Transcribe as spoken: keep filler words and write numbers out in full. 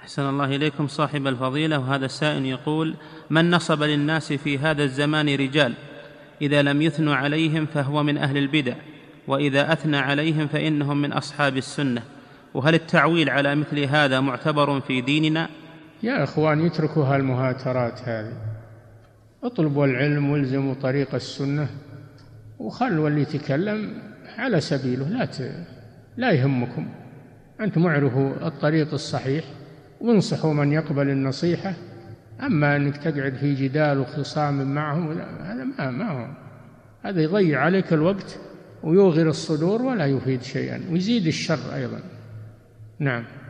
أحسن الله إليكم صاحب الفضيلة. وهذا السائل يقول: من نصب للناس في هذا الزمان رجال إذا لم يثنوا عليهم فهو من أهل البدع، وإذا أثنى عليهم فإنهم من أصحاب السنة، وهل التعويل على مثل هذا معتبر في ديننا؟ يا أخوان، يتركوا هالمهاترات هذه، اطلبوا العلم والزموا طريق السنة، وخلوا اللي يتكلم على سبيله، لا ت... لا يهمكم، أنتم اعرفوا الطريق الصحيح وانصحوا من يقبل النصيحة. أما أنك تقعد في جدال وخصام معهم، هذا ما ما هو، هذا يضيع عليك الوقت ويوغر الصدور ولا يفيد شيئا ويزيد الشر أيضا. نعم.